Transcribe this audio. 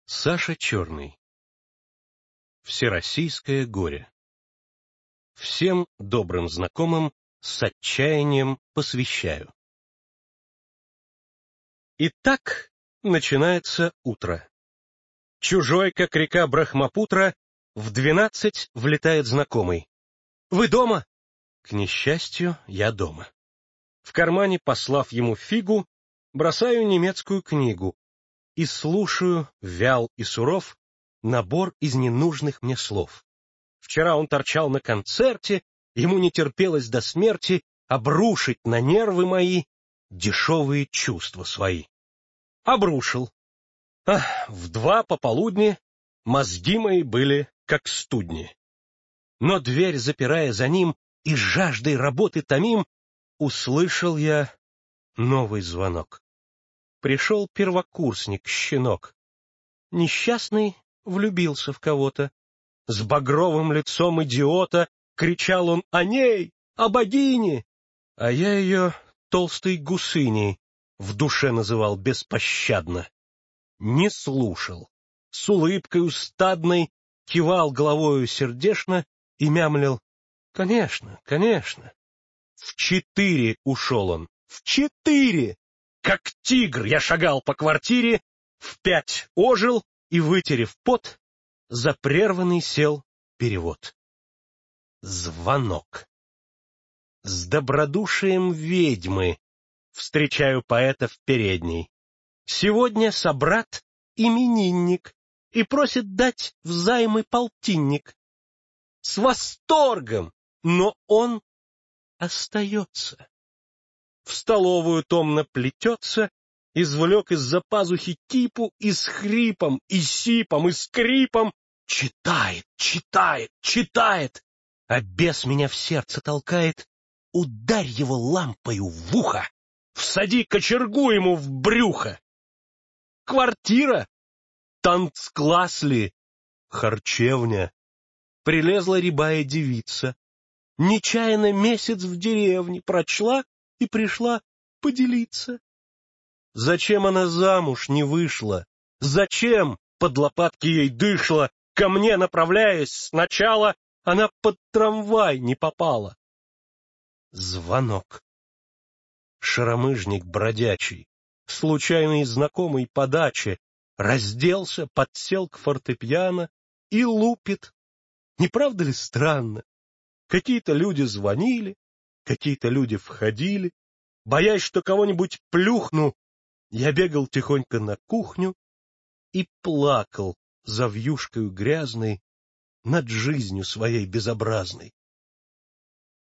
Саша Черный. Всероссийское горе. Всем добрым знакомым с отчаянием посвящаю. Итак, начинается утро. Чужой, как река Брахмапутра, в 12 влетает знакомый. «Вы дома?» К несчастью, я дома. В кармане, послав ему фигу, бросаю немецкую книгу и слушаю, вял и суров, набор из ненужных мне слов. Вчера он торчал на концерте, ему не терпелось до смерти обрушить на нервы мои дешевые чувства свои. Обрушил. В 2 пополудни мозги мои были как студни. Но дверь, запирая за ним, и жаждой работы томим, услышал я новый звонок. Пришел первокурсник-щенок. Несчастный влюбился в кого-то. С багровым лицом идиота кричал он о ней, о богине, а я ее толстой гусыней в душе называл беспощадно. Не слушал, с улыбкой стадной кивал головою сердечно и мямлил: «Конечно, конечно». В 4 ушел он, в 4! Как тигр я шагал по квартире, в 5 ожил и, вытерев пот, за прерванный сел перевод. Звонок. С добродушием ведьмы встречаю поэта в передней. Сегодня собрат именинник и просит дать взаймы полтинник. С восторгом, но он остается. В столовую томно плетется, извлек из-за пазухи кипу и с хрипом, и сипом, и скрипом читает, читает, читает, а бес меня в сердце толкает: ударь его лампою в ухо, всади кочергу ему в брюхо. Квартира? Танцкласс ли? Харчевня? Прилезла рябая девица. Нечаянно месяц в деревне прочла и пришла поделиться. Зачем она замуж не вышла? Зачем под лопатки ей дышло? Ко мне, направляясь сначала, она под трамвай не попала. Звонок. Шаромыжник бродячий, случайный знакомый по даче, разделся, подсел к фортепиано и лупит. Не правда ли странно? Какие-то люди звонили, какие-то люди входили. Боясь, что кого-нибудь плюхну, я бегал тихонько на кухню и плакал за вьюшкою грязной над жизнью своей безобразной.